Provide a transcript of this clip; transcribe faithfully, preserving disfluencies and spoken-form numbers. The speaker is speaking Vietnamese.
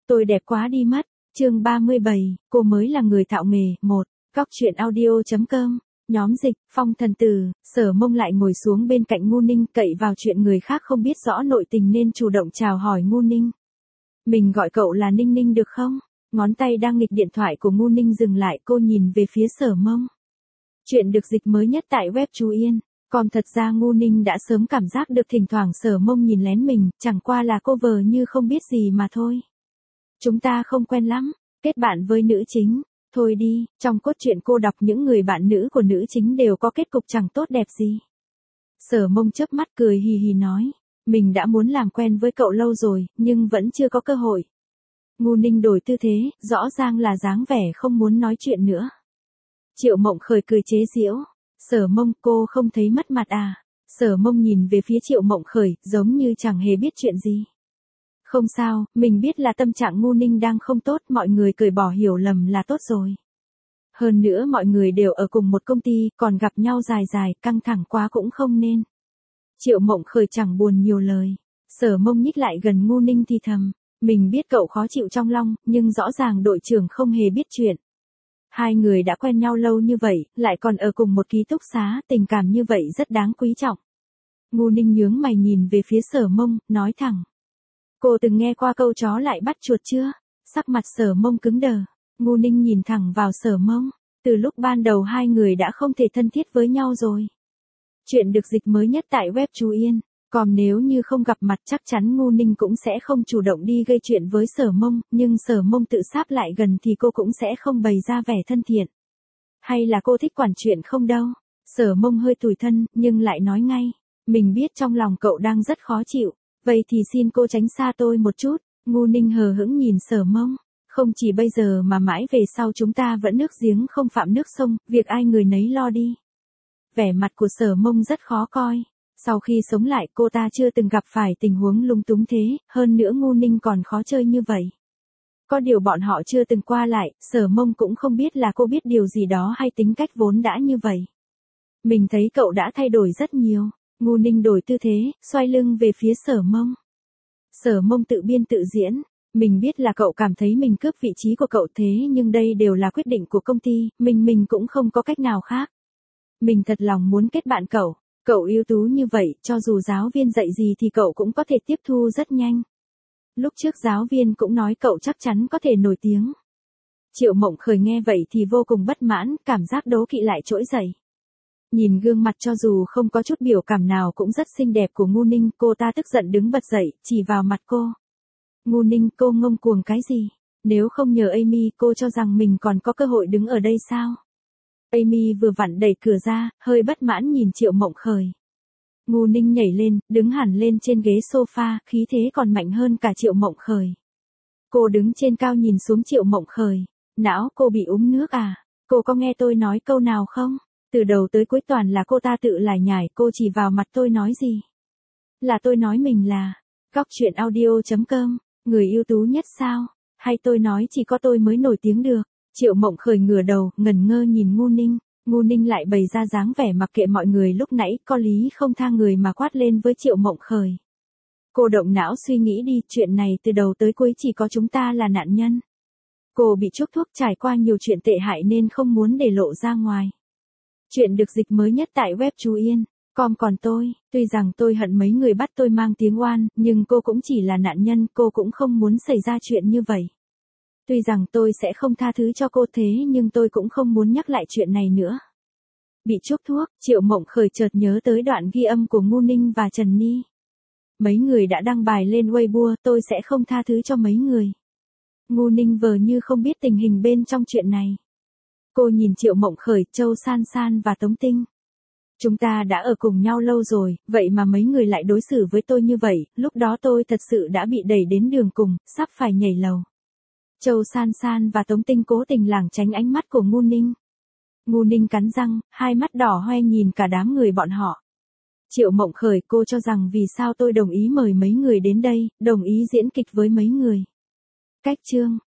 Tôi đẹp quá đi mất. Chương ba mươi bảy, cô mới là người thạo nghề. Một. Góc truyện audio.com. Nhóm dịch, Phong Thần Tử. Sở Mông lại ngồi xuống bên cạnh Ngu Ninh, cậy vào chuyện người khác không biết rõ nội tình nên chủ động chào hỏi Ngu Ninh. Mình gọi cậu là Ninh Ninh được không? Ngón tay đang nghịch điện thoại của Ngu Ninh dừng lại, cô nhìn về phía Sở Mông. Chuyện được dịch mới nhất tại web Chú Yên. Còn thật ra Ngu Ninh đã sớm cảm giác được thỉnh thoảng Sở Mông nhìn lén mình, chẳng qua là cô vờ như không biết gì mà thôi. Chúng ta không quen lắm, kết bạn với nữ chính. Thôi đi, trong cốt truyện cô đọc những người bạn nữ của nữ chính đều có kết cục chẳng tốt đẹp gì. Sở Mông chớp mắt cười hì hì nói, mình đã muốn làm quen với cậu lâu rồi, nhưng vẫn chưa có cơ hội. Ngu Ninh đổi tư thế, rõ ràng là dáng vẻ không muốn nói chuyện nữa. Triệu Mộng Khởi cười chế giễu, Sở Mông, cô không thấy mất mặt à? Sở Mông nhìn về phía Triệu Mộng Khởi, giống như chẳng hề biết chuyện gì. Không sao, mình biết là tâm trạng Ngu Ninh đang không tốt, mọi người cười bỏ hiểu lầm là tốt rồi. Hơn nữa mọi người đều ở cùng một công ty, còn gặp nhau dài dài, căng thẳng quá cũng không nên. Triệu Mộng Khởi chẳng buồn nhiều lời. Sở Mông nhích lại gần Ngu Ninh thì thầm, mình biết cậu khó chịu trong lòng, nhưng rõ ràng đội trưởng không hề biết chuyện. Hai người đã quen nhau lâu như vậy, lại còn ở cùng một ký túc xá, tình cảm như vậy rất đáng quý trọng. Ngu Ninh nhướng mày nhìn về phía Sở Mông, nói thẳng. Cô từng nghe qua câu chó lại bắt chuột chưa? Sắc mặt Sở Mông cứng đờ. Ngu Ninh nhìn thẳng vào Sở Mông. Từ lúc ban đầu hai người đã không thể thân thiết với nhau rồi. Chuyện được dịch mới nhất tại web Chú Yên. Còn nếu như không gặp mặt chắc chắn Ngu Ninh cũng sẽ không chủ động đi gây chuyện với Sở Mông, nhưng Sở Mông tự sáp lại gần thì cô cũng sẽ không bày ra vẻ thân thiện. Hay là cô thích quản chuyện không đâu? Sở Mông hơi tủi thân, nhưng lại nói ngay. Mình biết trong lòng cậu đang rất khó chịu. Vậy thì xin cô tránh xa tôi một chút. Ngu Ninh hờ hững nhìn Sở Mông. Không chỉ bây giờ mà mãi về sau chúng ta vẫn nước giếng không phạm nước sông, việc ai người nấy lo đi. Vẻ mặt của Sở Mông rất khó coi. Sau khi sống lại cô ta chưa từng gặp phải tình huống lung túng thế, hơn nữa Ngu Ninh còn khó chơi như vậy. Có điều bọn họ chưa từng qua lại, Sở Mông cũng không biết là cô biết điều gì đó hay tính cách vốn đã như vậy. Mình thấy cậu đã thay đổi rất nhiều. Ngu Ninh đổi tư thế, xoay lưng về phía Sở Mông. Sở Mông tự biên tự diễn, mình biết là cậu cảm thấy mình cướp vị trí của cậu thế nhưng đây đều là quyết định của công ty, mình mình cũng không có cách nào khác. Mình thật lòng muốn kết bạn cậu, cậu ưu tú như vậy, cho dù giáo viên dạy gì thì cậu cũng có thể tiếp thu rất nhanh. Lúc trước giáo viên cũng nói cậu chắc chắn có thể nổi tiếng. Triệu Mộng Khởi nghe vậy thì vô cùng bất mãn, cảm giác đố kỵ lại trỗi dậy. Nhìn gương mặt cho dù không có chút biểu cảm nào cũng rất xinh đẹp của Ngu Ninh, cô ta tức giận đứng bật dậy, chỉ vào mặt cô. Ngu Ninh, cô ngông cuồng cái gì? Nếu không nhờ Amy, cô cho rằng mình còn có cơ hội đứng ở đây sao? Amy vừa vặn đẩy cửa ra, hơi bất mãn nhìn Triệu Mộng Khởi. Ngu Ninh nhảy lên, đứng hẳn lên trên ghế sofa, khí thế còn mạnh hơn cả Triệu Mộng Khởi. Cô đứng trên cao nhìn xuống Triệu Mộng Khởi. Não cô bị uống nước à? Cô có nghe tôi nói câu nào không? Từ đầu tới cuối toàn là cô ta tự lải nhải, cô chỉ vào mặt tôi nói gì? Là tôi nói mình là góc truyện audio.com, người ưu tú nhất sao? Hay tôi nói chỉ có tôi mới nổi tiếng được? Triệu Mộng Khởi ngửa đầu, ngẩn ngơ nhìn Ngu Ninh. Ngu Ninh lại bày ra dáng vẻ mặc kệ mọi người lúc nãy, có lý không tha người mà quát lên với Triệu Mộng Khởi. Cô động não suy nghĩ đi, chuyện này từ đầu tới cuối chỉ có chúng ta là nạn nhân. Cô bị chuốc thuốc trải qua nhiều chuyện tệ hại nên không muốn để lộ ra ngoài. Chuyện được dịch mới nhất tại web Chú Yên. Com còn tôi, tuy rằng tôi hận mấy người bắt tôi mang tiếng oan, nhưng cô cũng chỉ là nạn nhân, cô cũng không muốn xảy ra chuyện như vậy. Tuy rằng tôi sẽ không tha thứ cho cô thế nhưng tôi cũng không muốn nhắc lại chuyện này nữa. Bị chuốc thuốc, Triệu Mộng Khởi chợt nhớ tới đoạn ghi âm của Ngu Ninh và Trần Ni. Mấy người đã đăng bài lên Weibo, tôi sẽ không tha thứ cho mấy người. Ngu Ninh vờ như không biết tình hình bên trong chuyện này. Cô nhìn Triệu Mộng Khởi, Châu San San và Tống Tinh. Chúng ta đã ở cùng nhau lâu rồi, vậy mà mấy người lại đối xử với tôi như vậy, lúc đó tôi thật sự đã bị đẩy đến đường cùng, sắp phải nhảy lầu. Châu San San và Tống Tinh cố tình lảng tránh ánh mắt của Ngu Ninh. Ngu Ninh cắn răng, hai mắt đỏ hoe nhìn cả đám người bọn họ. Triệu Mộng Khởi, cô cho rằng vì sao tôi đồng ý mời mấy người đến đây, đồng ý diễn kịch với mấy người. Cách chương.